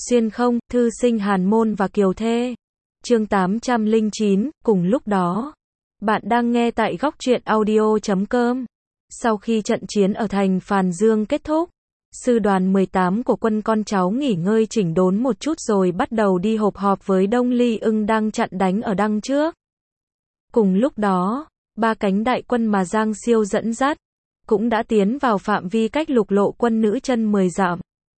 Xuyên không, thư sinh Hàn Môn và Kiều Thê. Chương 809, cùng lúc đó. Bạn đang nghe tại góc truyện audio.com. Sau khi trận chiến ở thành Phàn Dương kết thúc, sư đoàn 18 của quân con cháu nghỉ ngơi chỉnh đốn một chút rồi bắt đầu đi họp họp với Đông Ly Ưng đang chặn đánh ở đằng trước. Cùng lúc đó, ba cánh đại quân mà Giang Siêu dẫn dắt, cũng đã tiến vào phạm vi cách lục lộ quân nữ chân 10 dặm.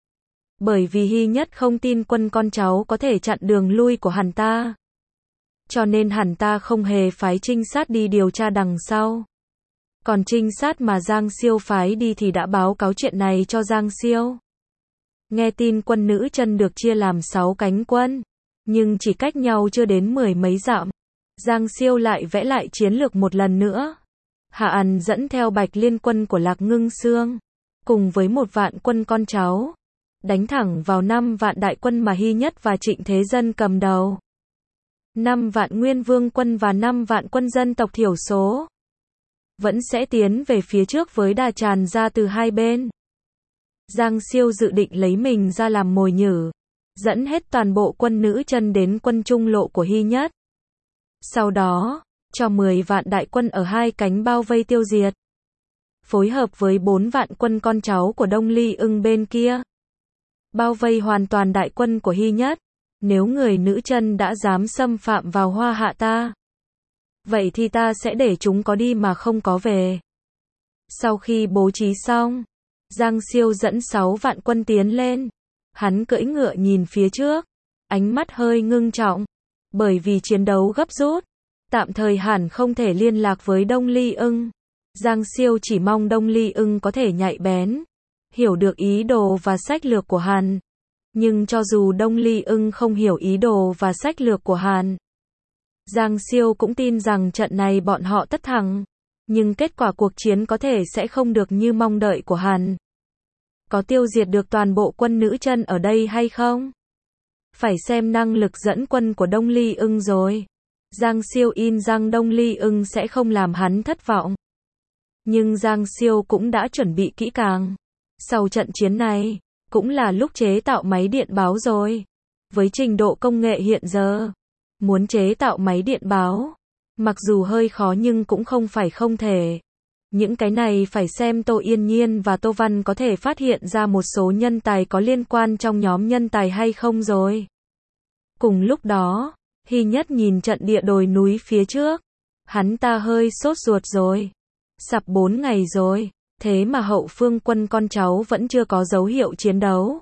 Bởi vì Hy Nhất không tin quân con cháu có thể chặn đường lui của hắn ta, cho nên hắn ta không hề phái trinh sát đi điều tra đằng sau. Còn trinh sát mà Giang Siêu phái đi thì đã báo cáo chuyện này cho Giang Siêu. Nghe tin quân nữ chân được chia làm 6 cánh quân, nhưng chỉ cách nhau chưa đến 10 mấy dặm. Giang Siêu lại vẽ lại chiến lược một lần nữa. Hạ Ẩn dẫn theo Bạch Liên quân của Lạc Ngưng Xương, cùng với 1 vạn quân con cháu, đánh thẳng vào 5 vạn đại quân mà Hy Nhất và Trịnh Thế Dân cầm đầu. 5 vạn Nguyên Vương quân và 5 vạn quân dân tộc thiểu số vẫn sẽ tiến về phía trước với đà tràn ra từ hai bên. Giang Siêu dự định lấy mình ra làm mồi nhử, dẫn hết toàn bộ quân nữ chân đến quân trung lộ của Hy Nhất. Sau đó, cho 10 vạn đại quân ở hai cánh bao vây tiêu diệt. Phối hợp với 4 vạn quân con cháu của Đông Ly Ưng bên kia, bao vây hoàn toàn đại quân của Hy Nhất. Nếu người nữ chân đã dám xâm phạm vào Hoa Hạ ta, vậy thì ta sẽ để chúng có đi mà không có về. Sau khi bố trí xong, Giang Siêu dẫn 6 vạn quân tiến lên. Hắn cưỡi ngựa nhìn phía trước, ánh mắt hơi ngưng trọng, bởi vì chiến đấu gấp rút, tạm thời hẳn không thể liên lạc với Đông Ly Ưng. Giang Siêu chỉ mong Đông Ly Ưng có thể nhạy bén, hiểu được ý đồ và sách lược của hắn. Nhưng cho dù Đông Ly Ưng không hiểu ý đồ và sách lược của hắn, Giang Siêu cũng tin rằng trận này bọn họ tất thắng. Nhưng kết quả cuộc chiến có thể sẽ không được như mong đợi của hắn. Có tiêu diệt được toàn bộ quân nữ chân ở đây hay không? Phải xem năng lực dẫn quân của Đông Ly Ưng rồi. Giang Siêu in rằng Đông Ly Ưng sẽ không làm hắn thất vọng. Nhưng Giang Siêu cũng đã chuẩn bị kỹ càng. Sau trận chiến này, cũng là lúc chế tạo máy điện báo rồi. Với trình độ công nghệ hiện giờ, muốn chế tạo máy điện báo, mặc dù hơi khó nhưng cũng không phải không thể. Những cái này phải xem Tô Yên Nhiên và Tô Văn có thể phát hiện ra một số nhân tài có liên quan trong nhóm nhân tài hay không rồi. Cùng lúc đó, Hy Nhất nhìn trận địa đồi núi phía trước. Hắn ta hơi sốt ruột rồi. Sắp 4 ngày rồi, thế mà hậu phương quân con cháu vẫn chưa có dấu hiệu chiến đấu.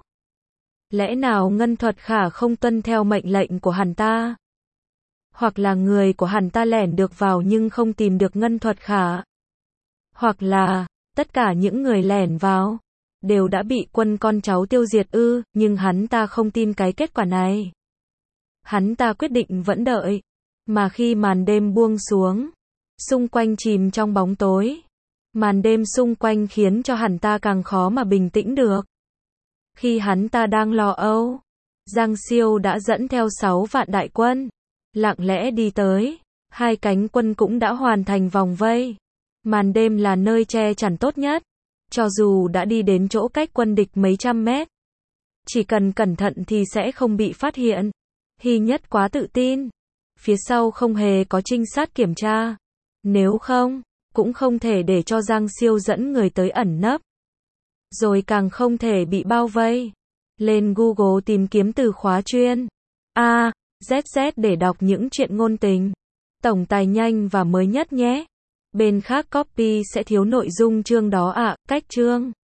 Lẽ nào Ngân Thuật Khả không tuân theo mệnh lệnh của hắn ta? Hoặc là người của hắn ta lẻn được vào nhưng không tìm được Ngân Thuật Khả? Hoặc là, tất cả những người lẻn vào đều đã bị quân con cháu tiêu diệt ư? Nhưng hắn ta không tin cái kết quả này. Hắn ta quyết định vẫn đợi. Mà khi màn đêm buông xuống, xung quanh chìm trong bóng tối, màn đêm xung quanh khiến cho hắn ta càng khó mà bình tĩnh được. Khi hắn ta đang lo âu, Giang Siêu đã dẫn theo 6 vạn đại quân, lặng lẽ đi tới. Hai cánh quân cũng đã hoàn thành vòng vây. Màn đêm là nơi che chắn tốt nhất. Cho dù đã đi đến chỗ cách quân địch mấy trăm mét, chỉ cần cẩn thận thì sẽ không bị phát hiện. Hy Nhất quá tự tin. Phía sau không hề có trinh sát kiểm tra. Nếu không, cũng không thể để cho Giang Siêu dẫn người tới ẩn nấp. Rồi càng không thể bị bao vây. Lên Google tìm kiếm từ khóa chuyên ZZ để đọc những chuyện ngôn tình, tổng tài nhanh và mới nhất nhé. Bên khác copy sẽ thiếu nội dung chương đó ạ. Cách chương